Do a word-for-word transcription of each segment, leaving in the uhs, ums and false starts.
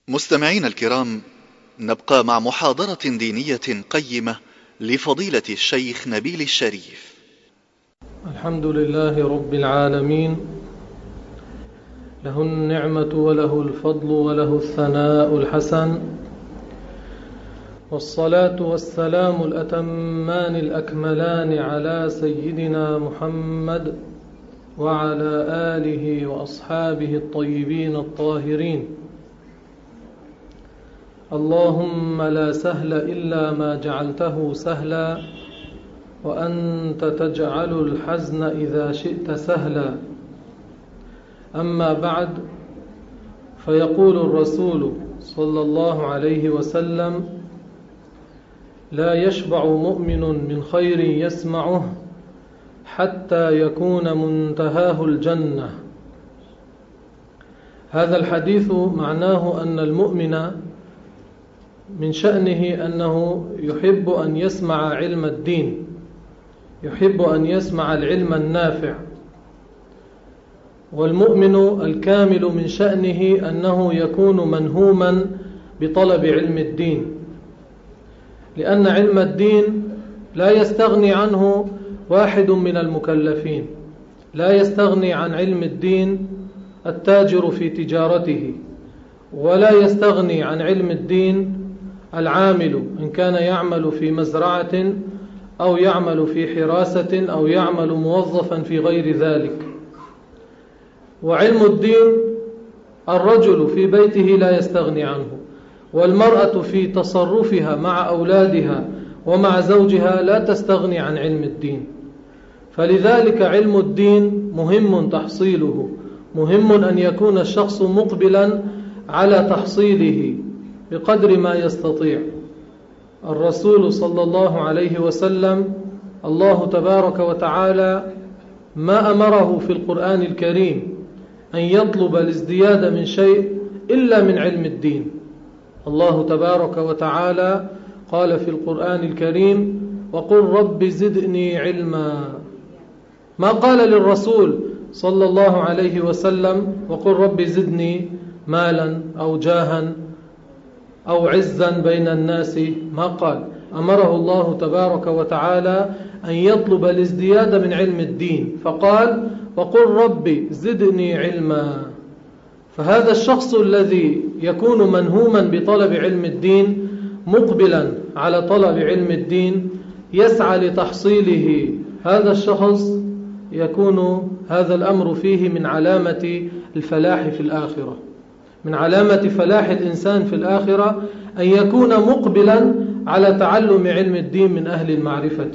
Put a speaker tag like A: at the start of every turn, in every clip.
A: مستمعين الكرام، نبقى مع محاضرة دينية قيمة لفضيلة الشيخ نبيل الشريف.
B: الحمد لله رب العالمين، له النعمة وله الفضل وله الثناء الحسن، والصلاة والسلام الأتمان الأكملان على سيدنا محمد وعلى آله وأصحابه الطيبين الطاهرين. اللهم لا سهل إلا ما جعلته سهلا، وأنت تجعل الحزن إذا شئت سهلا. أما بعد، فيقول الرسول صلى الله عليه وسلم: لا يشبع مؤمن من خير يسمعه حتى يكون منتهاه الجنة. هذا الحديث معناه أن المؤمن من شأنه أنه يحب أن يسمع علم الدين، يحب أن يسمع العلم النافع. والمؤمن الكامل من شأنه أنه يكون منهوما بطلب علم الدين، لأن علم الدين لا يستغني عنه واحد من المكلفين. لا يستغني عن علم الدين التاجر في تجارته، ولا يستغني عن علم الدين العامل، إن كان يعمل في مزرعة أو يعمل في حراسة أو يعمل موظفا في غير ذلك. وعلم الدين الرجل في بيته لا يستغني عنه، والمرأة في تصرفها مع أولادها ومع زوجها لا تستغني عن علم الدين. فلذلك علم الدين مهم تحصيله، مهم أن يكون الشخص مقبلا على تحصيله بقدر ما يستطيع. الرسول صلى الله عليه وسلم الله تبارك وتعالى ما أمره في القرآن الكريم أن يطلب الازدياد من شيء إلا من علم الدين. الله تبارك وتعالى قال في القرآن الكريم: وقل رب زدني علما. ما قال للرسول صلى الله عليه وسلم: وقل رب زدني مالا أو جاها أو عزا بين الناس. ما قال. أمره الله تبارك وتعالى أن يطلب الازدياد من علم الدين، فقال: وقل رب زدني علما. فهذا الشخص الذي يكون منهوما بطلب علم الدين، مقبلا على طلب علم الدين، يسعى لتحصيله، هذا الشخص يكون هذا الأمر فيه من علامة الفلاح في الآخرة. من علامة فلاح الإنسان في الآخرة أن يكون مقبلا على تعلم علم الدين من أهل المعرفة.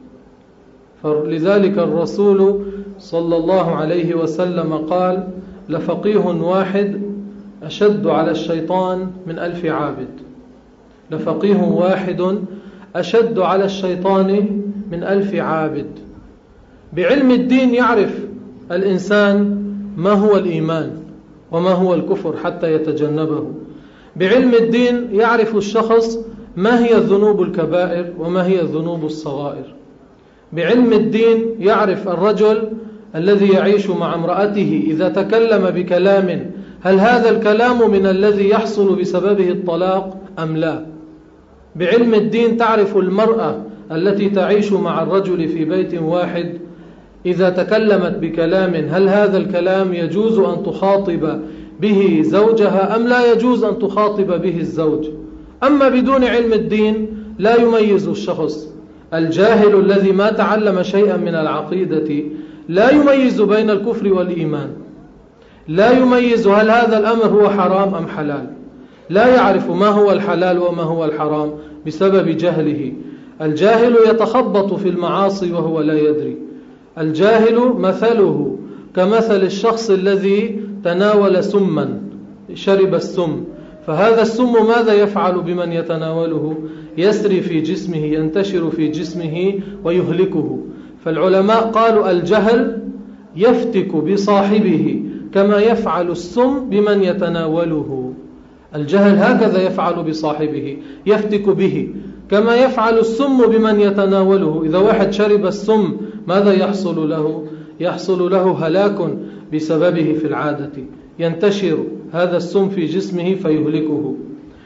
B: فلذلك الرسول صلى الله عليه وسلم قال: لفقيه واحد أشد على الشيطان من ألف عابد. لفقيه واحد أشد على الشيطان من ألف عابد. بعلم الدين يعرف الإنسان ما هو الإيمان وما هو الكفر حتى يتجنبه. بعلم الدين يعرف الشخص ما هي الذنوب الكبائر وما هي الذنوب الصغائر. بعلم الدين يعرف الرجل الذي يعيش مع امرأته إذا تكلم بكلام هل هذا الكلام من الذي يحصل بسببه الطلاق أم لا. بعلم الدين تعرف المرأة التي تعيش مع الرجل في بيت واحد إذا تكلمت بكلام هل هذا الكلام يجوز أن تخاطب به زوجها أم لا يجوز أن تخاطب به الزوج. أما بدون علم الدين لا يميز الشخص. الجاهل الذي ما تعلم شيئا من العقيدة لا يميز بين الكفر والإيمان، لا يميز هل هذا الأمر هو حرام أم حلال، لا يعرف ما هو الحلال وما هو الحرام بسبب جهله. الجاهل يتخبط في المعاصي وهو لا يدري. الجاهل مثله كمثل الشخص الذي تناول سما، شرب السم، فهذا السم ماذا يفعل بمن يتناوله؟ يسري في جسمه، ينتشر في جسمه ويهلكه. فالعلماء قالوا الجهل يفتك بصاحبه كما يفعل السم بمن يتناوله. الجهل هكذا يفعل بصاحبه، يفتك به كما يفعل السم بمن يتناوله. إذا واحد شرب السم ماذا يحصل له؟ يحصل له هلاك بسببه في العادة، ينتشر هذا السم في جسمه فيهلكه.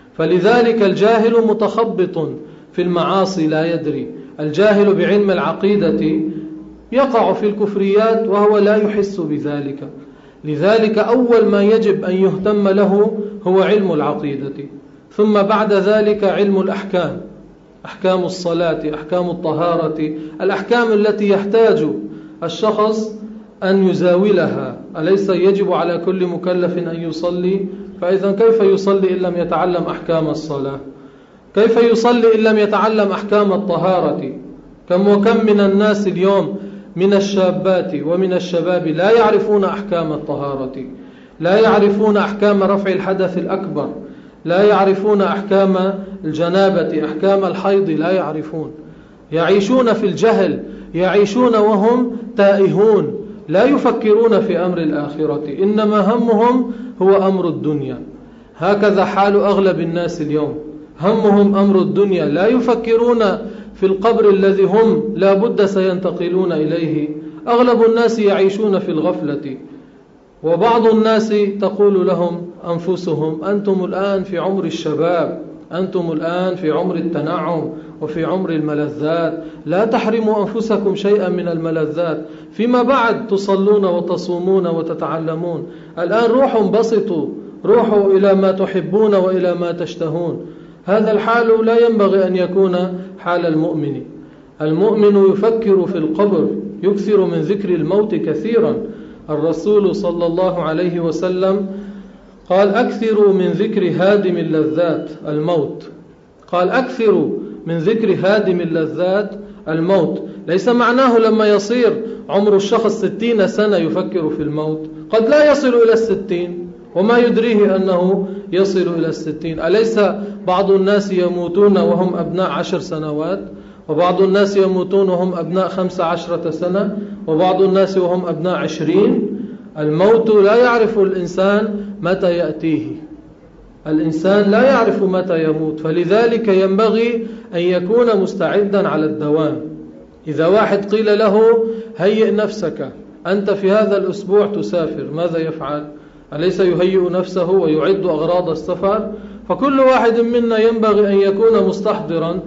B: فلذلك الجاهل متخبط في المعاصي لا يدري، الجاهل بعلم العقيدة يقع في الكفريات وهو لا يحس بذلك. لذلك أول ما يجب أن يهتم له هو علم العقيدة، ثم بعد ذلك علم الأحكام، أحكام الصلاة، أحكام الطهارة، الأحكام التي يحتاج الشخص أن يزاولها. أليس يجب على كل مكلف أن يصلي؟ فإذا كيف يصلي إن لم يتعلم أحكام الصلاة؟ كيف يصلي إن لم يتعلم أحكام الطهارة؟ كم وكم من الناس اليوم من الشابات ومن الشباب لا يعرفون أحكام الطهارة، لا يعرفون أحكام رفع الحدث الأكبر، لا يعرفون أحكام الجنابة، أحكام الحيض لا يعرفون، يعيشون في الجهل، يعيشون وهم تائهون، لا يفكرون في أمر الآخرة، إنما همهم هو أمر الدنيا. هكذا حال أغلب الناس اليوم، همهم أمر الدنيا، لا يفكرون في القبر الذي هم لا بد سينتقلون إليه. أغلب الناس يعيشون في الغفلة، وبعض الناس تقول لهم أنفسهم أنتم الآن في عمر الشباب، أنتم الآن في عمر التنعم وفي عمر الملذات، لا تحرموا أنفسكم شيئا من الملذات، فيما بعد تصلون وتصومون وتتعلمون. الآن روحوا انبسطوا، روحوا إلى ما تحبون وإلى ما تشتهون. هذا الحال لا ينبغي أن يكون حال المؤمن. المؤمن يفكر في القبر، يكثر من ذكر الموت كثيرا. الرسول صلى الله عليه وسلم قال أكثروا من ذكر هادم اللذات الموت، قال أكثروا من ذكر هادم اللذات الموت. ليس معناه لما يصير عمر الشخص ستين سنة يفكر في الموت، قد لا يصل إلى الستين وما يدريه أنه يصل إلى الستين. أليس بعض الناس يموتون وهم أبناء عشر سنوات، وبعض الناس يموتون وهم أبناء خمس عشرة سنة، وبعض الناس وهم أبناء عشرين؟ الموت لا يعرف الإنسان متى يأتيه، الإنسان لا يعرف متى يموت، فلذلك ينبغي أن يكون مستعدا على الدوام. إذا واحد قيل له هيئ نفسك، أنت في هذا الأسبوع تسافر، ماذا يفعل؟ أليس يهيئ نفسه ويعد أغراض السفر؟ فكل واحد منا ينبغي أن يكون مستحضرا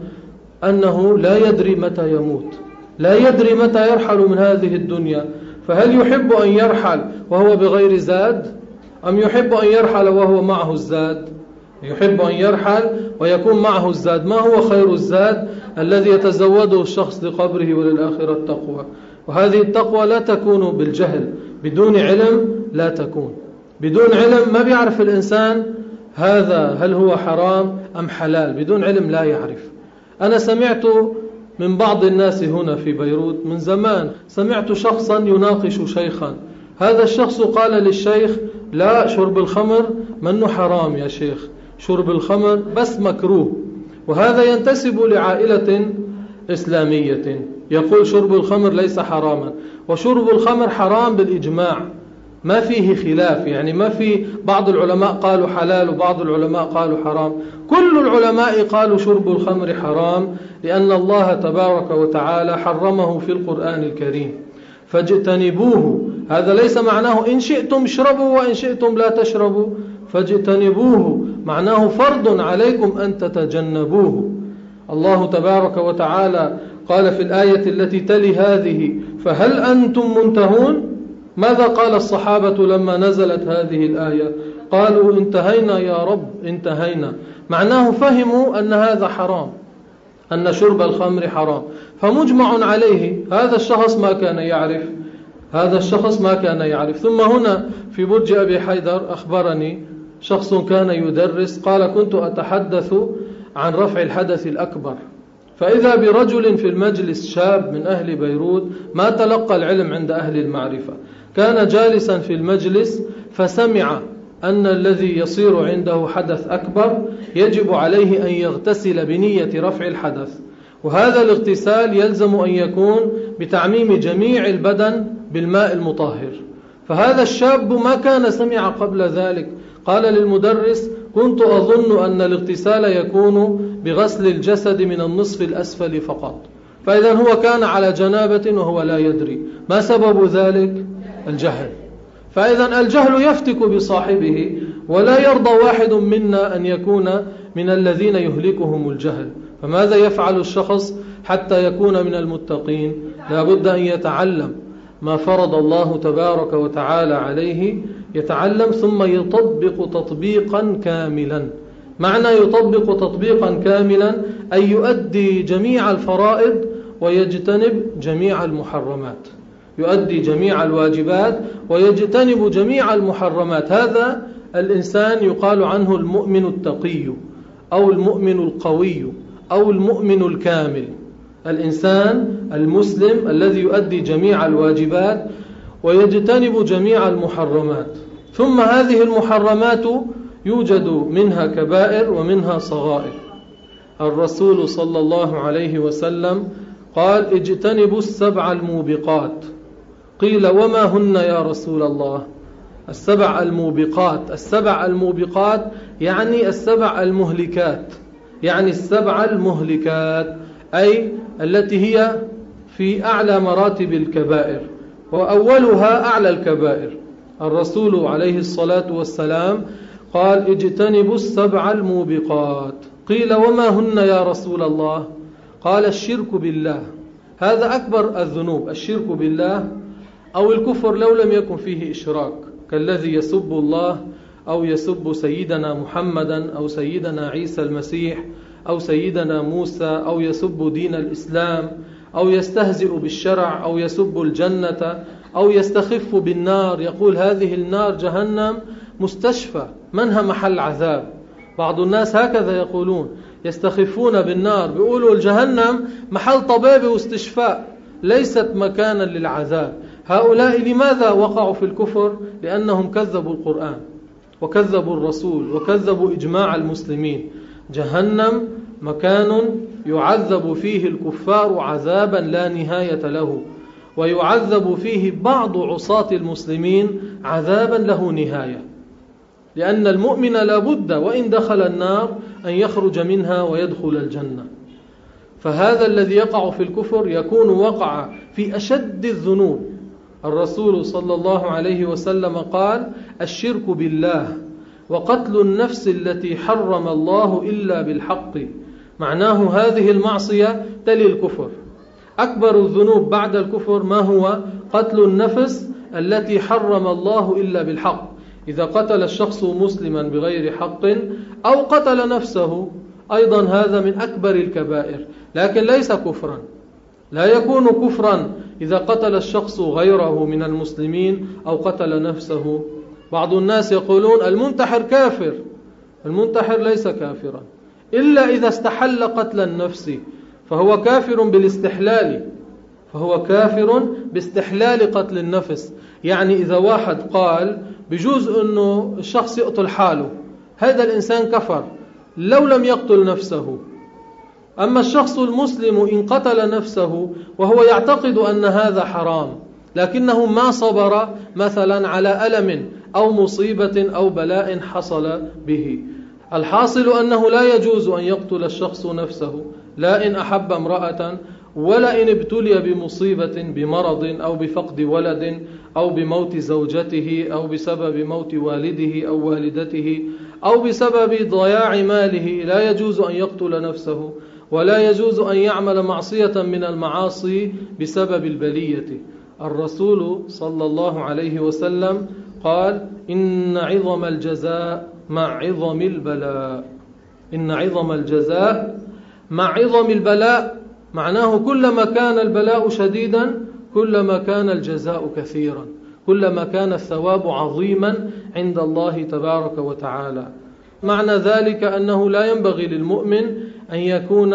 B: أنه لا يدري متى يموت، لا يدري متى يرحل من هذه الدنيا. فهل يحب أن يرحل وهو بغير زاد، أم يحب أن يرحل وهو معه الزاد؟ يحب أن يرحل ويكون معه الزاد. ما هو خير الزاد؟ الذي يتزوده الشخص لقبره وللآخرة التقوى. وهذه التقوى لا تكون بالجهل، بدون علم لا تكون. بدون علم ما بيعرف الإنسان هذا هل هو حرام أم حلال، بدون علم لا يعرف. أنا سمعت من بعض الناس هنا في بيروت من زمان، سمعت شخصا يناقش شيخا، هذا الشخص قال للشيخ لا، شرب الخمر منه حرام يا شيخ، شرب الخمر بس مكروه. وهذا ينتسب لعائلة إسلامية، يقول شرب الخمر ليس حراما، وشرب الخمر حرام بالإجماع، ما فيه خلاف، يعني ما في بعض العلماء قالوا حلال وبعض العلماء قالوا حرام، كل العلماء قالوا شرب الخمر حرام، لأن الله تبارك وتعالى حرمه في القرآن الكريم، فاجتنبوه. هذا ليس معناه إن شئتم اشربوا وإن شئتم لا تشربوا، فاجتنبوه معناه فرض عليكم أن تتجنبوه. الله تبارك وتعالى قال في الآية التي تلي هذه فهل أنتم منتهون؟ ماذا قال الصحابة لما نزلت هذه الآية؟ قالوا انتهينا يا رب، انتهينا، معناه فهموا أن هذا حرام، أن شرب الخمر حرام، فمجمع عليه. هذا الشخص ما كان يعرف، هذا الشخص ما كان يعرف. ثم هنا في برج أبي حيدر أخبرني شخص كان يدرس، قال كنت أتحدث عن رفع الحدث الأكبر، فإذا برجل في المجلس شاب من أهل بيروت ما تلقى العلم عند أهل المعرفة، كان جالسا في المجلس فسمع أن الذي يصير عنده حدث أكبر يجب عليه أن يغتسل بنية رفع الحدث، وهذا الاغتسال يلزم أن يكون بتعميم جميع البدن بالماء المطهر. فهذا الشاب ما كان سمع قبل ذلك، قال للمدرس كنت أظن أن الاغتسال يكون بغسل الجسد من النصف الأسفل فقط، فإذا هو كان على جنابة وهو لا يدري. ما سبب ذلك؟ الجهل. فإذا الجهل يفتك بصاحبه، ولا يرضى واحد منا أن يكون من الذين يهلكهم الجهل. فماذا يفعل الشخص حتى يكون من المتقين؟ لا بد أن يتعلم ما فرض الله تبارك وتعالى عليه، يتعلم ثم يطبق تطبيقا كاملا. معنى يطبق تطبيقا كاملا أي يؤدي جميع الفرائض ويجتنب جميع المحرمات، يؤدي جميع الواجبات ويجتنب جميع المحرمات. هذا الإنسان يقال عنه المؤمن التقي أو المؤمن القوي أو المؤمن الكامل، الإنسان المسلم الذي يؤدي جميع الواجبات ويجتنب جميع المحرمات. ثم هذه المحرمات يوجد منها كبائر ومنها صغائر. الرسول صلى الله عليه وسلم قال: اجتنبوا السبع الموبقات. قيل: وما هن يا رسول الله؟ السبع الموبقات، السبع الموبقات يعني السبع المهلكات، يعني السبع المهلكات أي التي هي في أعلى مراتب الكبائر، وأولها أعلى الكبائر. الرسول عليه الصلاة والسلام قال: اجتنبوا السبع الموبقات. قيل: وما هن يا رسول الله؟ قال: الشرك بالله، هذا أكبر الذنوب، الشرك بالله أو الكفر لو لم يكن فيه إشراك، كالذي يسب الله أو يسب سيدنا محمدا أو سيدنا عيسى المسيح أو سيدنا موسى أو يسب دين الإسلام أو يستهزئ بالشرع أو يسب الجنة أو يستخف بالنار، يقول هذه النار جهنم مستشفى منها محل عذاب. بعض الناس هكذا يقولون، يستخفون بالنار، بيقولوا الجهنم محل طبيب واستشفاء ليست مكانا للعذاب. هؤلاء لماذا وقعوا في الكفر؟ لأنهم كذبوا القرآن وكذبوا الرسول وكذبوا إجماع المسلمين. جهنم مكان يعذب فيه الكفار عذابا لا نهاية له، ويعذب فيه بعض عصاة المسلمين عذابا له نهاية، لأن المؤمن لا بد وإن دخل النار أن يخرج منها ويدخل الجنة. فهذا الذي يقع في الكفر يكون وقع في أشد الذنوب. الرسول صلى الله عليه وسلم قال: الشرك بالله وقتل النفس التي حرم الله إلا بالحق. معناه هذه المعصية تلي الكفر. أكبر الذنوب بعد الكفر ما هو؟ قتل النفس التي حرم الله إلا بالحق. إذا قتل الشخص مسلما بغير حق أو قتل نفسه أيضا هذا من أكبر الكبائر، لكن ليس كفرا، لا يكون كفرا إذا قتل الشخص غيره من المسلمين أو قتل نفسه. بعض الناس يقولون المنتحر كافر. المنتحر ليس كافرا إلا إذا استحل قتل النفس، فهو كافر بالاستحلال، فهو كافر باستحلال قتل النفس. يعني إذا واحد قال بجوز أنه الشخص يقتل حاله، هذا الإنسان كفر لو لم يقتل نفسه. أما الشخص المسلم إن قتل نفسه وهو يعتقد أن هذا حرام، لكنه ما صبر مثلا على ألم أو مصيبة أو بلاء حصل به، الحاصل أنه لا يجوز أن يقتل الشخص نفسه، لا إن أحب امرأة ولا إن ابتلي بمصيبة بمرض أو بفقد ولد أو بموت زوجته أو بسبب موت والده أو والدته أو بسبب ضياع ماله، لا يجوز أن يقتل نفسه ولا يجوز أن يعمل معصية من المعاصي بسبب البلية. الرسول صلى الله عليه وسلم قال: إن عظم الجزاء مع عظم البلاء. إن عظم الجزاء مع عظم البلاء، معناه كلما كان البلاء شديدا كلما كان الجزاء كثيرا، كلما كان الثواب عظيما عند الله تبارك وتعالى. معنى ذلك أنه لا ينبغي للمؤمن أن يكون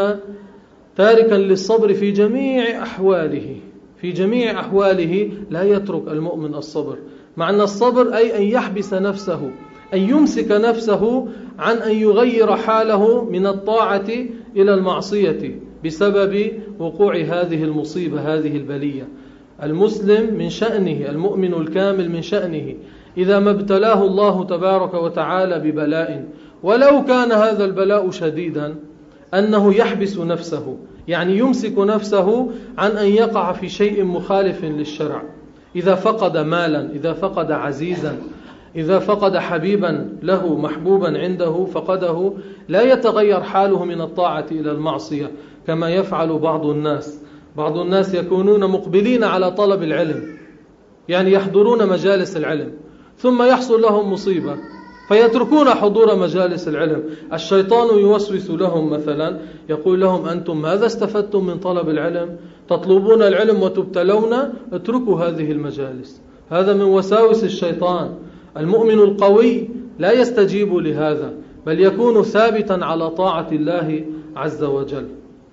B: تاركا للصبر في جميع أحواله، في جميع أحواله لا يترك المؤمن الصبر. معنى الصبر أي أن يحبس نفسه، أن يمسك نفسه عن أن يغير حاله من الطاعة إلى المعصية بسبب وقوع هذه المصيبة، هذه البلية. المسلم من شأنه، المؤمن الكامل من شأنه إذا ما ابتلاه الله تبارك وتعالى ببلاء ولو كان هذا البلاء شديدا أنه يحبس نفسه، يعني يمسك نفسه عن أن يقع في شيء مخالف للشرع. إذا فقد مالا، إذا فقد عزيزا، إذا فقد حبيبا له محبوبا عنده فقده لا يتغير حاله من الطاعة إلى المعصية كما يفعل بعض الناس. بعض الناس يكونون مقبلين على طلب العلم، يعني يحضرون مجالس العلم، ثم يحصل لهم مصيبة فيتركون حضور مجالس العلم. الشيطان يوسوس لهم مثلا، يقول لهم أنتم ماذا استفدتم من طلب العلم؟ تطلبون العلم وتبتلون، اتركوا هذه المجالس. هذا من وساوس الشيطان. المؤمن القوي لا يستجيب لهذا، بل يكون ثابتا على طاعة الله عز وجل.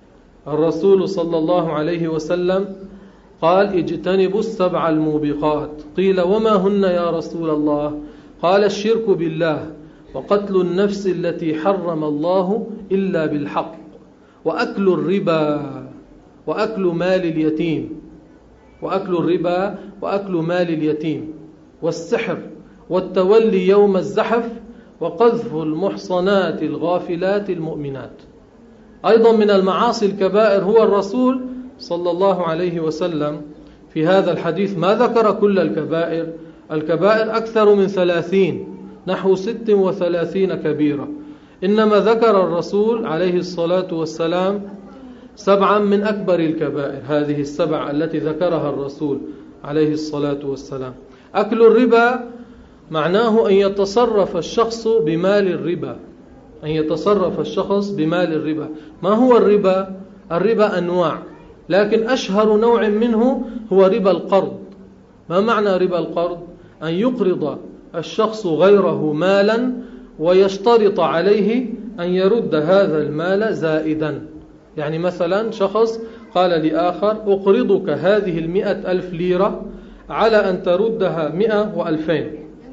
B: الرسول صلى الله عليه وسلم قال: اجتنبوا السبع الموبقات. قيل: وما هن يا رسول الله؟ قال: الشرك بالله، وقتل النفس التي حرم الله إلا بالحق، وأكل الربا، وأكل مال اليتيم، وأكل الربا وأكل مال اليتيم، والسحر، والتولي يوم الزحف، وقذف المحصنات الغافلات المؤمنات. أيضا من المعاصي الكبائر. هو الرسول صلى الله عليه وسلم في هذا الحديث ما ذكر كل الكبائر، الكبائر أكثر من ثلاثين، نحو ست وثلاثين كبيرة، إنما ذكر الرسول عليه الصلاة والسلام سبعا من أكبر الكبائر، هذه السبع التي ذكرها الرسول عليه الصلاة والسلام. أكل الربا معناه أن يتصرف الشخص بمال الربا، أن يتصرف الشخص بمال الربا. ما هو الربا؟ الربا أنواع، لكن أشهر نوع منه هو ربا القرض. ما معنى ربا القرض؟ أن يقرض الشخص غيره مالا ويشترط عليه أن يرد هذا المال زائدا. يعني مثلا شخص قال لآخر: أقرضك هذه المئة ألف ليرة على أن تردها مئة وألفين،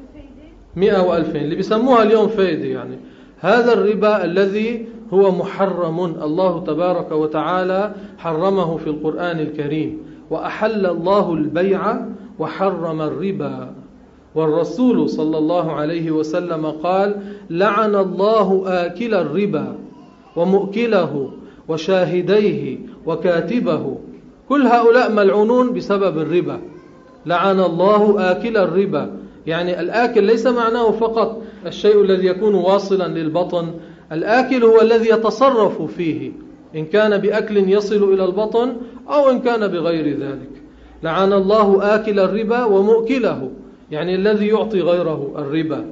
B: مئة وألفين اللي بيسموها اليوم فايدة. يعني هذا الربا الذي هو محرم، الله تبارك وتعالى حرمه في القرآن الكريم. وأحل الله البيع وحرم الربا. والرسول صلى الله عليه وسلم قال: لعن الله آكل الربا ومؤكله وشاهديه وكاتبه، كل هؤلاء ملعونون بسبب الربا. لعن الله آكل الربا، يعني الآكل ليس معناه فقط الشيء الذي يكون واصلا للبطن، الآكل هو الذي يتصرف فيه، إن كان بأكل يصل إلى البطن أو إن كان بغير ذلك. لعن الله آكل الربا ومؤكله، يعني الذي يعطي غيره الربا،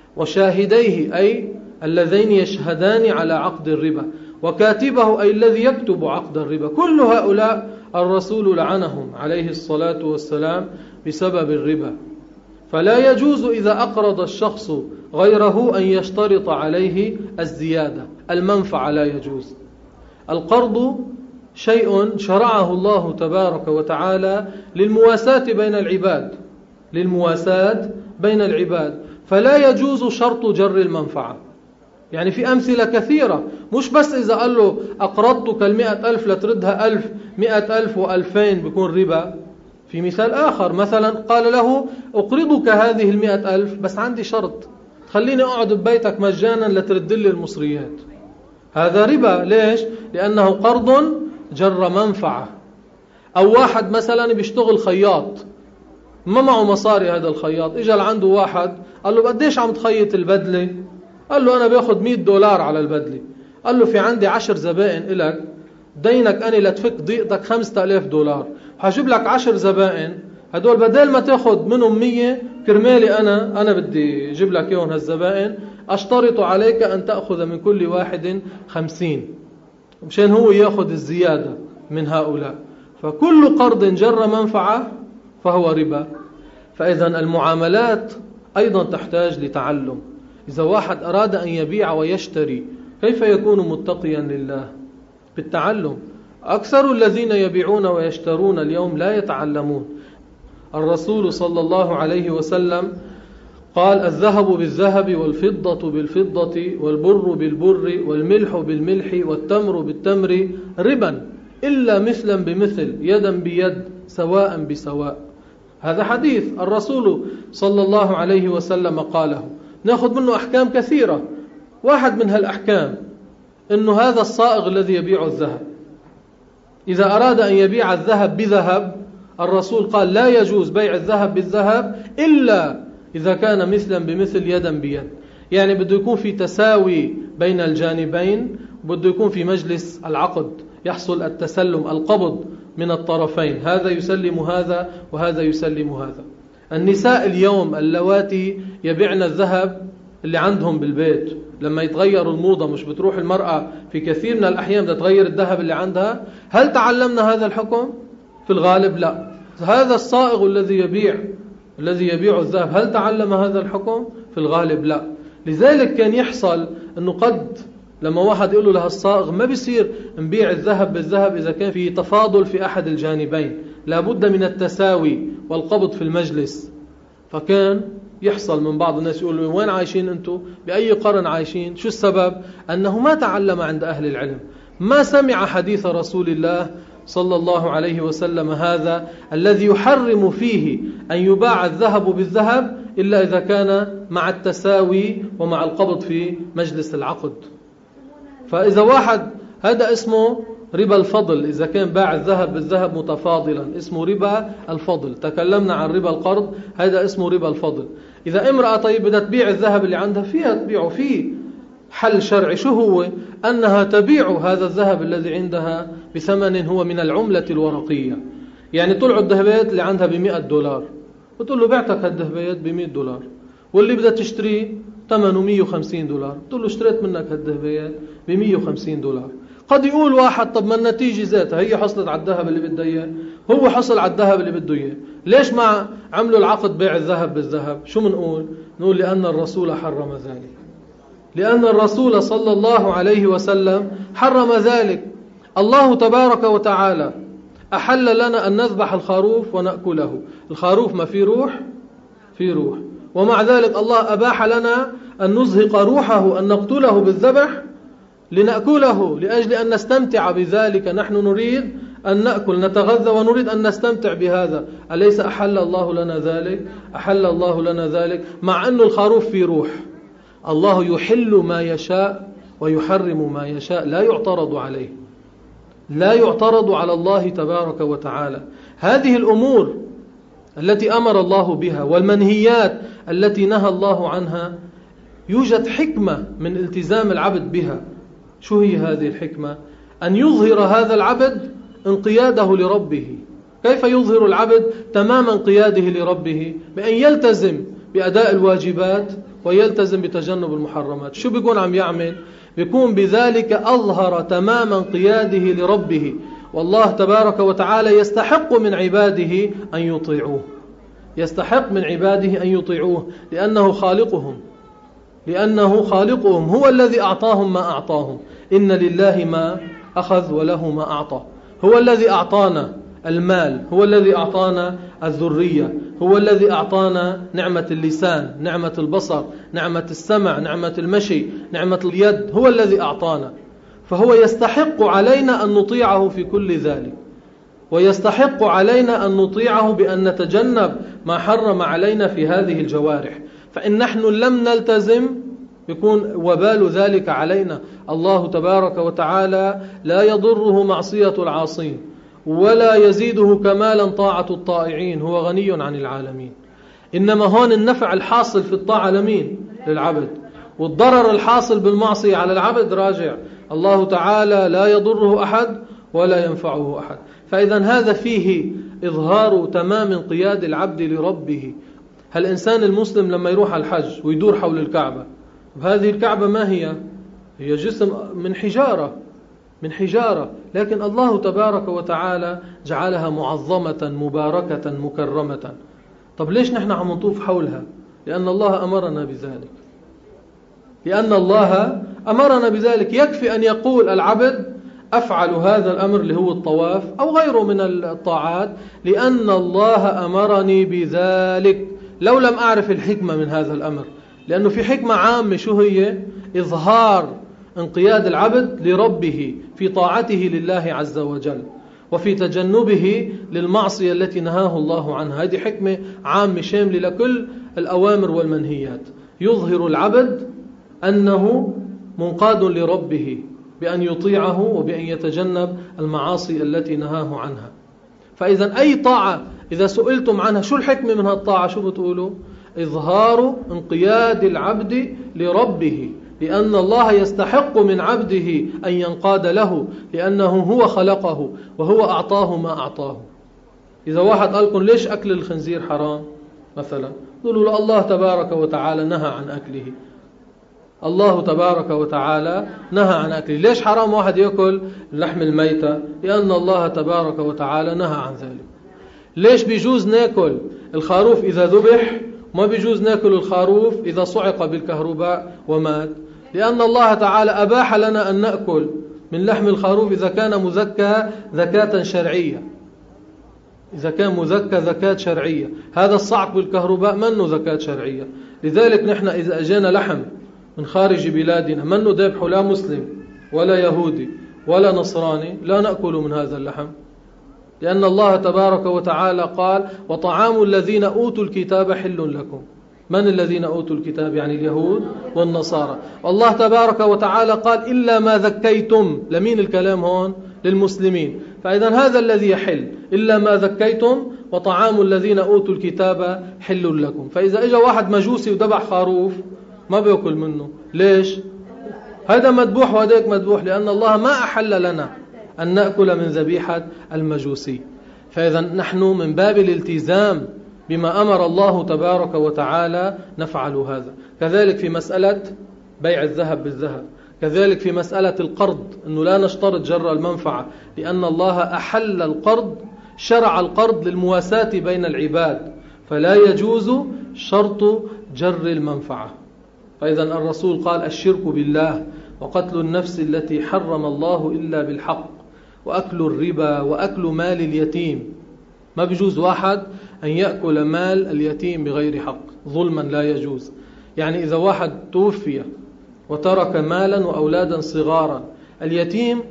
B: وشاهديه أي اللذين يشهدان على عقد الربا، وكاتبه أي الذي يكتب عقد الربا. كل هؤلاء الرسول لعنهم عليه الصلاة والسلام بسبب الربا. فلا يجوز إذا أقرض الشخص غيره أن يشترط عليه الزيادة، المنفعة لا يجوز. القرض شيء شرعه الله تبارك وتعالى للمواساة بين العباد، للمواساة بين العباد، فلا يجوز شرط جر المنفعة. يعني في أمثلة كثيرة، مش بس إذا قال له أقرضتك المئة ألف لتردها ألف، مئة ألف وألفين بيكون ربا. في مثال آخر، مثلا قال له أقرضك هذه المئة ألف بس عندي شرط، خليني أقعد ببيتك مجانا لترد لي المصريات. هذا ربا. ليش؟ لأنه قرض جر منفعة. أو واحد مثلا بيشتغل خياط، ما معه مصاري هذا الخياط، إجا عنده واحد قال له قديش عم تخيط البدلة؟ قال له أنا بياخد مئة دولار على البدلة. قال له في عندي عشر زبائن إلك، دينك أنا لتفك ضيقتك خمسة آلاف دولار، هجيب لك عشر زبائن، هدول بدل ما تاخد منهم مية كرمالي أنا أنا بدي جيب لك يوم هالزبائن، أشترط عليك أن تأخذ من كل واحد خمسين، مشان هو ياخد الزيادة من هؤلاء. فكل قرض جر منفعة فهو ربا. فإذا المعاملات أيضا تحتاج لتعلم. إذا واحد أراد أن يبيع ويشتري كيف يكون متقيا لله؟ بالتعلم. أكثر الذين يبيعون ويشترون اليوم لا يتعلمون. الرسول صلى الله عليه وسلم قال: الذهب بالذهب، والفضة بالفضة، والبر بالبر، والملح بالملح، والتمر بالتمر ربا إلا مثلا بمثل، يدا بيد، سواء بسواء. هذا حديث الرسول صلى الله عليه وسلم قاله. نأخذ منه أحكام كثيرة. واحد من هالأحكام إنه هذا الصائغ الذي يبيع الذهب إذا أراد أن يبيع الذهب بذهب، الرسول قال لا يجوز بيع الذهب بالذهب إلا إذا كان مثلا بمثل يدا بيد، يعني بده يكون في تساوي بين الجانبين، بده يكون في مجلس العقد يحصل التسلم القبض من الطرفين، هذا يسلم هذا وهذا يسلم هذا. النساء اليوم اللواتي يبيعن الذهب اللي عندهم بالبيت، لما يتغير الموضة مش بتروح المرأة في كثير من الأحيان بدها تغير الذهب اللي عندها، هل تعلمنا هذا الحكم؟ في الغالب لا. هذا الصائغ الذي يبيع الذي يبيع الذهب هل تعلم هذا الحكم؟ في الغالب لا. لذلك كان يحصل أنه قد لما واحد يقول له لها الصائغ ما بيصير نبيع الذهب بالذهب إذا كان في تفاضل في أحد الجانبين، لابد من التساوي والقبض في المجلس. فكان يحصل من بعض الناس يقول له وين عايشين أنتم؟ بأي قرن عايشين؟ شو السبب؟ أنه ما تعلم عند أهل العلم، ما سمع حديث رسول الله صلى الله عليه وسلم هذا الذي يحرم فيه أن يباع الذهب بالذهب إلا إذا كان مع التساوي ومع القبض في مجلس العقد. فإذا واحد هذا اسمه ربا الفضل، إذا كان باع الذهب بالذهب متفاضلا اسمه ربا الفضل. تكلمنا عن ربا القرض، هذا اسمه ربا الفضل. إذا امرأة طيب بدها تبيع الذهب اللي عندها فيها تبيعه، فيه حل شرعي. شو هو؟ أنها تبيع هذا الذهب الذي عندها بثمن هو من العملة الورقية. يعني طلعوا الذهبيات اللي عندها بمئة دولار وتقول له بعتك هالذهبيات بمئة دولار، واللي بدها تشتريه ثمنه مئة وخمسين دولار، تقول له اشتريت منك هالذهبيات بمئة وخمسين دولار. قد يقول واحد طب ما النتيجة ذاتها هي حصلت على الذهب اللي بده اياه، هو حصل على الذهب اللي بده اياه، ليش ما عملوا العقد بيع الذهب بالذهب؟ شو منقول؟ نقول لأن الرسول حرم ذلك، لأن الرسول صلى الله عليه وسلم حرم ذلك. الله تبارك وتعالى أحل لنا أن نذبح الخروف ونأكله، الخروف ما فيه روح؟ فيه روح، ومع ذلك الله أباح لنا أن نزهق روحه، أن نقتله بالذبح لنأكله لأجل أن نستمتع بذلك. نحن نريد أن نأكل نتغذى ونريد أن نستمتع بهذا، أليس أحل الله لنا ذلك؟ أحل الله لنا ذلك مع أن الخروف فيه روح. الله يحل ما يشاء ويحرم ما يشاء، لا يعترض عليه، لا يعترض على الله تبارك وتعالى. هذه الأمور التي أمر الله بها والمنهيات التي نهى الله عنها يوجد حكمة من التزام العبد بها. شو هي هذه الحكمة؟ أن يظهر هذا العبد انقياده لربه. كيف يظهر العبد تمام انقياده لربه؟ بأن يلتزم بأداء الواجبات ويلتزم بتجنب المحرمات. شو بيكون عم يعمل؟ بيكون بذلك أظهر تمام انقياده لربه، والله تبارك وتعالى يستحق من عباده أن يطيعوه، يستحق من عباده أن يطيعوه لأنه خالقهم، لأنه خالقهم، هو الذي أعطاهم ما أعطاهم. إن لله ما أخذ وله ما أعطى، هو الذي أعطانا المال، هو الذي أعطانا الذرية، هو الذي أعطانا نعمة اللسان، نعمة البصر، نعمة السمع، نعمة المشي، نعمة اليد، هو الذي أعطانا. فهو يستحق علينا أن نطيعه في كل ذلك، ويستحق علينا أن نطيعه بأن نتجنب ما حرم علينا في هذه الجوارح. فإن نحن لم نلتزم يكون وبال ذلك علينا. الله تبارك وتعالى لا يضره معصية العاصين ولا يزيده كمالا طاعة الطائعين، هو غني عن العالمين. إنما هون النفع الحاصل في الطاعة لمين؟ للعبد، والضرر الحاصل بالمعصية على العبد راجع. الله تعالى لا يضره أحد ولا ينفعه أحد. فإذا هذا فيه إظهار تمام انقياد العبد لربه. هالإنسان المسلم لما يروح على الحج ويدور حول الكعبة، هذه الكعبة ما هي؟ هي جسم من حجارة، من حجارة، لكن الله تبارك وتعالى جعلها معظمة مباركة مكرمة. طب ليش نحن عم نطوف حولها؟ لأن الله أمرنا بذلك، لأن الله أمرنا بذلك. يكفي أن يقول العبد أفعل هذا الأمر اللي هو الطواف أو غيره من الطاعات لأن الله أمرني بذلك، لو لم أعرف الحكمة من هذا الأمر. لأنه في حكمة عامة، شو هي؟ إظهار انقياد العبد لربه في طاعته لله عز وجل وفي تجنبه للمعصية التي نهاه الله عنها. هذه حكمة عامة شاملة لكل الأوامر والمنهيات. يظهر العبد أنه منقاد لربه بأن يطيعه وبأن يتجنب المعاصي التي نهاه عنها. فإذا أي طاعة إذا سئلتم عنها شو الحكمة من هالطاعة، شو بتقولوا؟ إظهار انقياد العبد لربه، لأن الله يستحق من عبده أن ينقاد له، لأنه هو خلقه وهو أعطاه ما أعطاه. إذا واحد قال لكم ليش أكل الخنزير حرام مثلا، قولوا له الله تبارك وتعالى نهى عن أكله. الله تبارك وتعالى نهى عن أكله. ليش حرام واحد يأكل لحم الميتة؟ لأن الله تبارك وتعالى نهى عن ذلك. ليش بيجوز ناكل الخروف إذا ذبح، ما بيجوز ناكل الخروف إذا صعق بالكهرباء ومات؟ لأن الله تعالى أباح لنا أن نأكل من لحم الخروف إذا كان مزكى زكاة شرعية، إذا كان مزكى زكاة شرعية. هذا الصعق بالكهرباء منه زكاة شرعية. لذلك نحن إذا أجينا لحم من خارج بلادنا منه ذبحه لا مسلم ولا يهودي ولا نصراني، لا نأكل من هذا اللحم، لأن الله تبارك وتعالى قال وطعام الذين أوتوا الكتاب حل لكم. من الذين أوتوا الكتاب؟ يعني اليهود والنصارى. والله تبارك وتعالى قال إلا ما ذكيتم. لمين الكلام هون؟ للمسلمين. فإذا هذا الذي يحل إلا ما ذكيتم، وطعام الذين أوتوا الكتاب حل لكم. فإذا إجا واحد مجوسي وذبح خروف ما بيأكل منه. ليش؟ هذا مذبوح وهذاك مذبوح، لأن الله ما أحل لنا أن نأكل من ذبيحة المجوسي. فإذا نحن من باب الالتزام بما أمر الله تبارك وتعالى نفعل هذا. كذلك في مسألة بيع الذهب بالذهب، كذلك في مسألة القرض، أنه لا نشترط جر المنفعة، لأن الله أحل القرض، شرع القرض للمواساة بين العباد، فلا يجوز شرط جر المنفعة. فإذا الرسول قال الشرك بالله وقتل النفس التي حرم الله إلا بالحق وأكل الربا وأكل مال اليتيم. ما بيجوز واحد أن يأكل مال اليتيم بغير حق ظلما، لا يجوز. يعني إذا واحد توفي وترك مالا وأولادا صغارا، اليتيم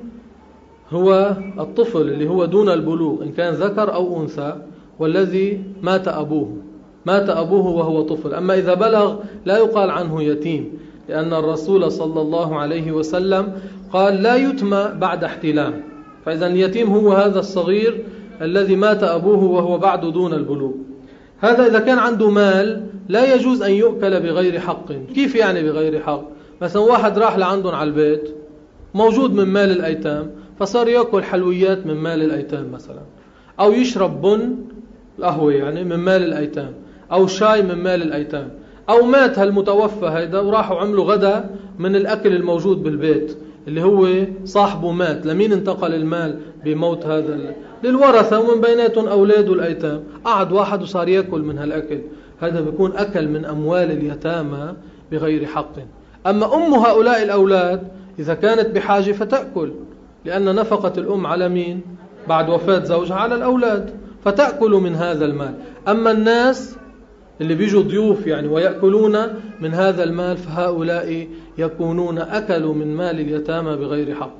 B: هو الطفل اللي هو دون البلوغ إن كان ذكر أو أنثى، والذي مات أبوه مات أبوه وهو طفل. أما إذا بلغ لا يقال عنه يتيم، لأن الرسول صلى الله عليه وسلم قال لا يتمى بعد احتلام. فإذا اليتيم هو هذا الصغير الذي مات أبوه وهو بعد دون البلوغ. هذا إذا كان عنده مال لا يجوز أن يؤكل بغير حق. كيف يعني بغير حق؟ مثلا واحد راح لعندهم على البيت موجود من مال الأيتام، فصار يأكل حلويات من مال الأيتام مثلا، أو يشرب بن القهوة يعني من مال الأيتام، أو شاي من مال الأيتام، أو مات هالمتوفى هيدا وراحوا عملوا غدا من الأكل الموجود بالبيت اللي هو صاحبه مات. لمين انتقل المال بموت هذا؟ للورثة، ومن بيناتهم أولاده الأيتام. قعد واحد وصار يأكل من هالأكل، هذا بيكون أكل من أموال اليتامى بغير حق. أما أم هؤلاء الأولاد إذا كانت بحاجة فتأكل، لأن نفقة الأم على مين بعد وفاة زوجها؟ على الأولاد، فتأكل من هذا المال. أما الناس اللي بيجوا ضيوف يعني ويأكلون من هذا المال، فهؤلاء يكونون أكلوا من مال اليتامى بغير حق.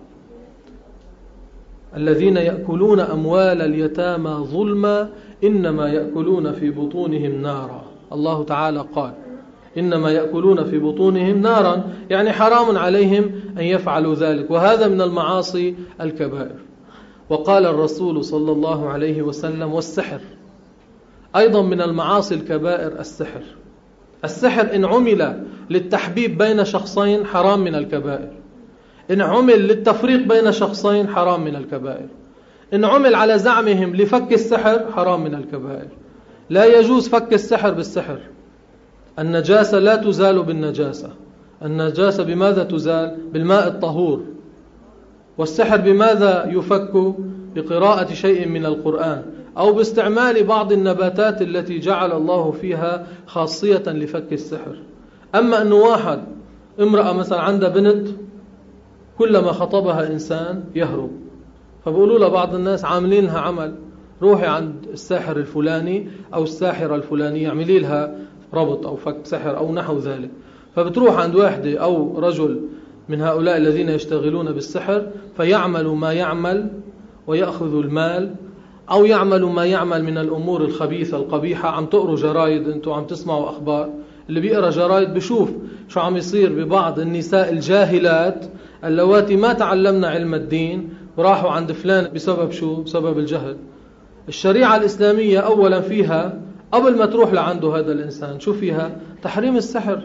B: الذين يأكلون أموال اليتامى ظلما إنما يأكلون في بطونهم نارا. الله تعالى قال إنما يأكلون في بطونهم نارا، يعني حرام عليهم أن يفعلوا ذلك، وهذا من المعاصي الكبائر. وقال الرسول صلى الله عليه وسلم والسحر أيضا من المعاصي الكبائر. السحر السحر إن عمل للتحبيب بين شخصين حرام من الكبائر، إن عمل للتفريق بين شخصين حرام من الكبائر، إن عمل على زعمهم لفك السحر حرام من الكبائر. لا يجوز فك السحر بالسحر. النجاسة لا تزال بالنجاسة. النجاسة بماذا تزال؟ بالماء الطهور. والسحر بماذا يفك؟ بقراءة شيء من القرآن، أو باستعمال بعض النباتات التي جعل الله فيها خاصية لفك السحر. أما أنه واحد امرأة مثلا عندها بنت كلما خطبها إنسان يهرب، فبقولوا لبعض الناس عاملينها عمل، روحي عند الساحر الفلاني أو الساحرة الفلانية اعملي لها ربط أو فك سحر أو نحو ذلك. فبتروح عند واحدة أو رجل من هؤلاء الذين يشتغلون بالسحر، فيعمل ما يعمل ويأخذ المال، أو يعمل ما يعمل من الأمور الخبيثة القبيحة. عم تقروا جرايد أنتوا، عم تسمعوا أخبار، اللي بيقرأ جرايد بشوف شو عم يصير ببعض النساء الجاهلات اللواتي ما تعلمنا علم الدين وراحوا عند فلان بسبب شو؟ بسبب الجهل. الشريعة الإسلامية أولا فيها قبل ما تروح لعنده هذا الإنسان شو فيها؟ تحريم السحر.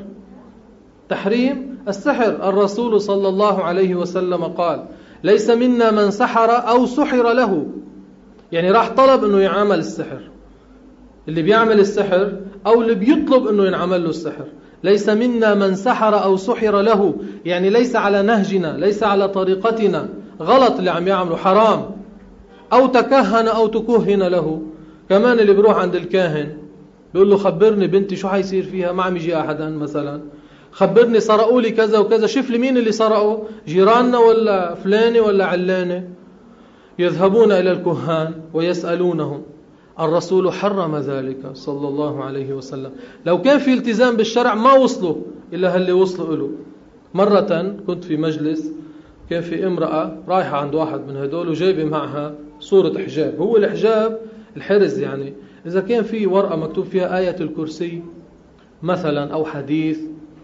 B: تحريم السحر. الرسول صلى الله عليه وسلم قال: ليس منا من سحر أو سحر له. يعني راح طلب أنه يعمل السحر، اللي بيعمل السحر أو اللي بيطلب أنه ينعمل له السحر. ليس منا من سحر أو سحر له، يعني ليس على نهجنا، ليس على طريقتنا، غلط اللي عم يعمله، حرام. أو تكهن أو تكهن له. كمان اللي بيروح عند الكاهن بيقول له: خبرني بنتي شو حيصير فيها، ما عم يجي أحدا مثلا، خبرني سرقوا لي كذا وكذا، شوف لي مين اللي سرقوا، جيراننا ولا فلانة ولا علانة. يذهبون إلى الكهان ويسألونهم. الرسول حرم ذلك صلى الله عليه وسلم. لو كان في التزام بالشرع ما وصلوا إلا هاللي وصلوا له. مرة كنت في مجلس، كان في امرأة رايحة عند واحد من هدول وجايبة معها صورة حجاب. هو الحجاب الحرز، يعني إذا كان في ورقة مكتوب فيها آية الكرسي مثلا أو حديث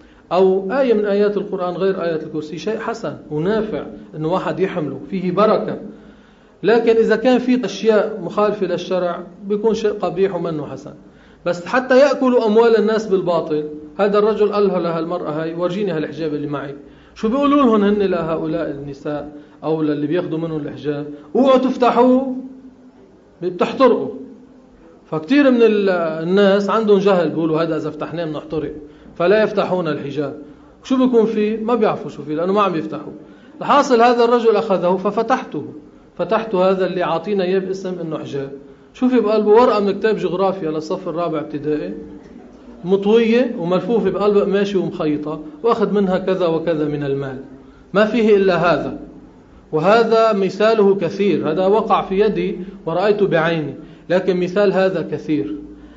B: أو آية من آيات القرآن غير آية الكرسي، شيء حسن ونافع إنه واحد يحمله، فيه بركة. لكن إذا كان في أشياء مخالفة للشرع بيكون شيء قبيح ومنه حسن. بس حتى يأكلوا أموال الناس بالباطل. هذا الرجل قال لها المرأة هاي: ورجيني هالحجاب اللي معي. شو بيقولوا لهم هن لهؤلاء النساء أو للي بياخدوا منهم الحجاب؟ اوعوا تفتحوه بتحترقوا. فكتير من الناس عندهم جهل، بيقولوا هذا إذا فتحناه بنحترق، فلا يفتحون الحجاب. شو بيكون فيه؟ ما بيعرفوا شو فيه لأنه ما عم يفتحوا. الحاصل هذا الرجل أخذه ففتحته. فتحت هذا اللي عاطينا إياه باسم إنه حجاب. شوفي بقلبه ورقة من كتاب جغرافيا للصف الرابع ابتدائي، مطوية وملفوفة بقلب قماشي ومخيطة، وأخذ منها كذا وكذا من المال. ما فيه إلا هذا. وهذا مثاله كثير، هذا وقع في يدي ورأيته بعيني، لكن مثال هذا كثير.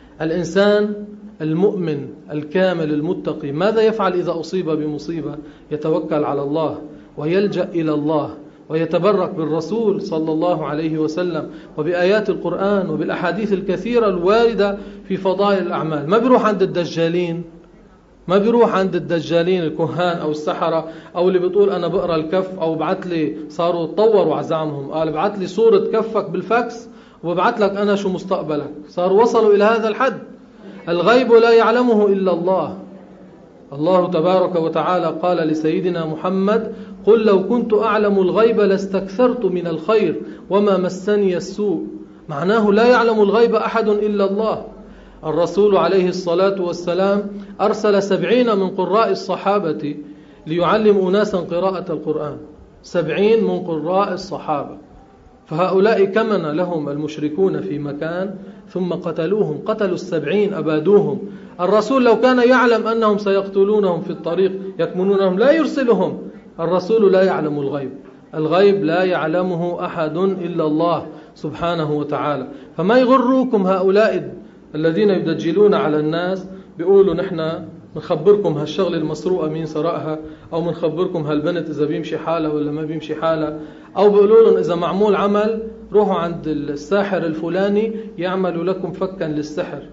B: الإنسان المؤمن الكامل المتقي ماذا يفعل إذا أصيب بمصيبة؟ يتوكل على الله ويلجأ إلى الله ويتبرك بالرسول صلى الله عليه وسلم وبآيات القرآن وبالأحاديث الكثيرة الواردة في فضائل الأعمال. ما بيروح عند الدجالين، ما بيروح عند الدجالين الكهان أو السحرة أو اللي بتقول أنا بقرأ الكف، أو بعت لي، صاروا تطوروا عزامهم، قال بعت لي صورة كفك بالفاكس وببعت لك أنا شو مستقبلك. صاروا وصلوا إلى هذا الحد. الغيب لا يعلمه إلا الله. الله تبارك وتعالى قال لسيدنا محمد: قل لو كنت أعلم الغيب لاستكثرت من الخير وما مسني السوء. معناه لا يعلم الغيب أحد إلا الله. الرسول عليه الصلاة والسلام أرسل سبعين من قراء الصحابة ليعلم أناسا قراءة القرآن. سبعين من قراء الصحابة. فهؤلاء كمن لهم المشركون في مكان ثم قتلوهم، قتلوا السبعين، أبادوهم. الرسول لو كان يعلم أنهم سيقتلونهم في الطريق يكمنونهم لا يرسلهم. الرسول لا يعلم الغيب. الغيب لا يعلمه أحد إلا الله سبحانه وتعالى. فما يغركم هؤلاء الذين يدجلون على الناس، بيقولوا نحن نخبركم هالشغل المسروقة مين سرقها، أو منخبركم هالبنت إذا بيمشي حالة ولا ما بيمشي حالة، أو بيقولوا لهم إذا معمول عمل روحوا عند الساحر الفلاني يعمل لكم فكا للسحر.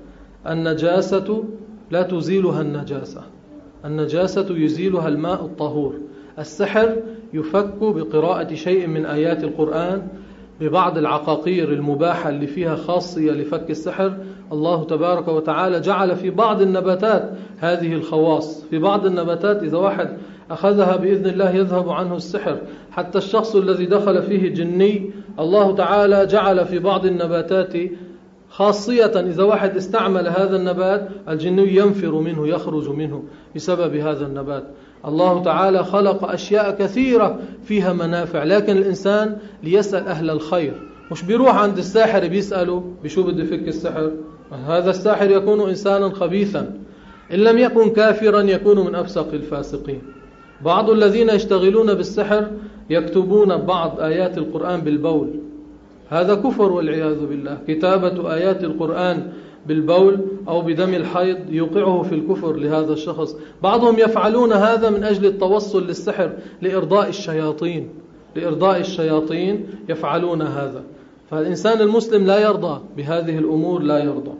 B: النجاسة لا تزيلها النجاسة، النجاسة يزيلها الماء الطهور. السحر يفك بقراءة شيء من آيات القرآن، ببعض العقاقير المباحة اللي فيها خاصية لفك السحر. الله تبارك وتعالى جعل في بعض النباتات هذه الخواص. في بعض النباتات إذا واحد أخذها بإذن الله يذهب عنه السحر. حتى الشخص الذي دخل فيه جني، الله تعالى جعل في بعض النباتات خاصية إذا واحد استعمل هذا النبات الجني ينفر منه، يخرج منه بسبب هذا النبات. الله تعالى خلق أشياء كثيرة فيها منافع، لكن الإنسان ليسأل أهل الخير، مش بيروح عند الساحر بيسأله بشو بده يفك السحر. هذا الساحر يكون إنسانا خبيثا، إن لم يكن كافرا يكون من أفسق الفاسقين. بعض الذين يشتغلون بالسحر يكتبون بعض آيات القرآن بالبول، هذا كفر والعياذ بالله. كتابة آيات القرآن بالبول أو بدم الحيض يوقعه في الكفر لهذا الشخص. بعضهم يفعلون هذا من أجل التوصل للسحر لإرضاء الشياطين، لإرضاء الشياطين يفعلون هذا. فالإنسان المسلم لا يرضى بهذه الأمور، لا يرضى.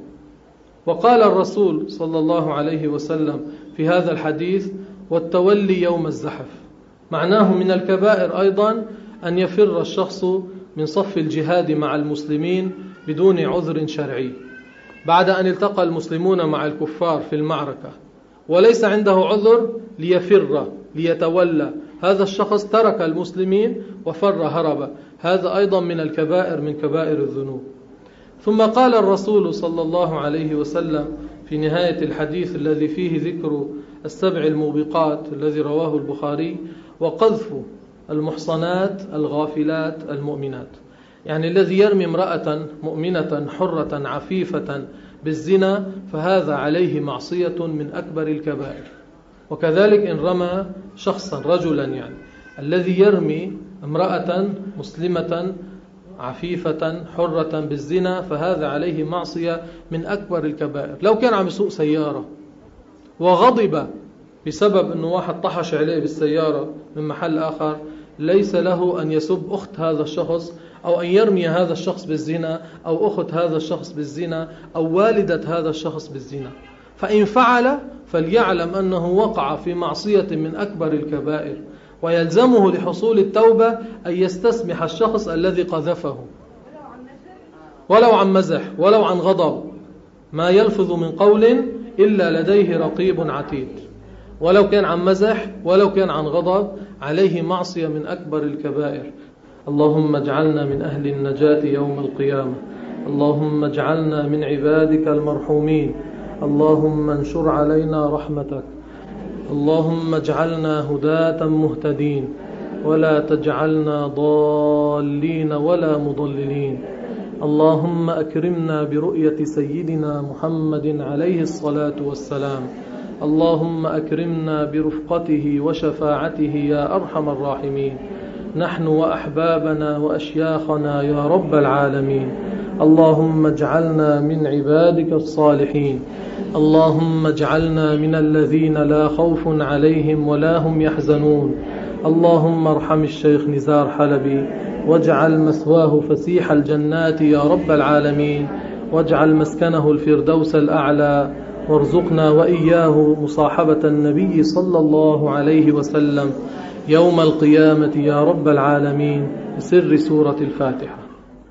B: وقال الرسول صلى الله عليه وسلم في هذا الحديث: والتولي يوم الزحف. معناه من الكبائر أيضا أن يفر الشخص من صف الجهاد مع المسلمين بدون عذر شرعي. بعد أن التقى المسلمون مع الكفار في المعركة وليس عنده عذر ليفر ليتولى، هذا الشخص ترك المسلمين وفر هرب، هذا أيضا من الكبائر من كبائر الذنوب. ثم قال الرسول صلى الله عليه وسلم في نهاية الحديث الذي فيه ذكر السبع الموبقات الذي رواه البخاري: وقذف المحصنات الغافلات المؤمنات، يعني الذي يرمي امرأة مؤمنة حرة عفيفة بالزنا فهذا عليه معصية من أكبر الكبائر. وكذلك إن رمى شخصا رجلا، يعني الذي يرمي امرأة مسلمة عفيفة حرة بالزنا فهذا عليه معصية من أكبر الكبائر. لو كان عم يسوق سيارة وغضب بسبب أنه واحد طحش عليه بالسيارة من محل آخر، ليس له أن يسب أخت هذا الشخص أو أن يرمي هذا الشخص بالزنا أو أخت هذا الشخص بالزنا أو والدة هذا الشخص بالزنا. فإن فعل فليعلم أنه وقع في معصية من أكبر الكبائر، ويلزمه لحصول التوبة أن يستسمح الشخص الذي قذفه ولو عن مزح ولو عن غضب، ما يلفظ من قول إلا لديه رقيب عتيد. ولو كان عن مزح ولو كان عن غضب عليه معصية من أكبر الكبائر. اللهم اجعلنا من أهل النجاة يوم القيامة، اللهم اجعلنا من عبادك المرحومين، اللهم انشر علينا رحمتك، اللهم اجعلنا هداة مهتدين ولا تجعلنا ضالين ولا مضللين. اللهم أكرمنا برؤية سيدنا محمد عليه الصلاة والسلام، اللهم أكرمنا برفقته وشفاعته يا أرحم الراحمين، نحن وأحبابنا وأشياخنا يا رب العالمين. اللهم اجعلنا من عبادك الصالحين، اللهم اجعلنا من الذين لا خوف عليهم ولا هم يحزنون. اللهم ارحم الشيخ نزار حلبي واجعل مثواه فسيح الجنات يا رب العالمين، واجعل مسكنه الفردوس الأعلى، وارزقنا وإياه مصاحبة النبي صلى الله عليه وسلم يوم القيامة يا رب العالمين، بسر سورة الفاتحة.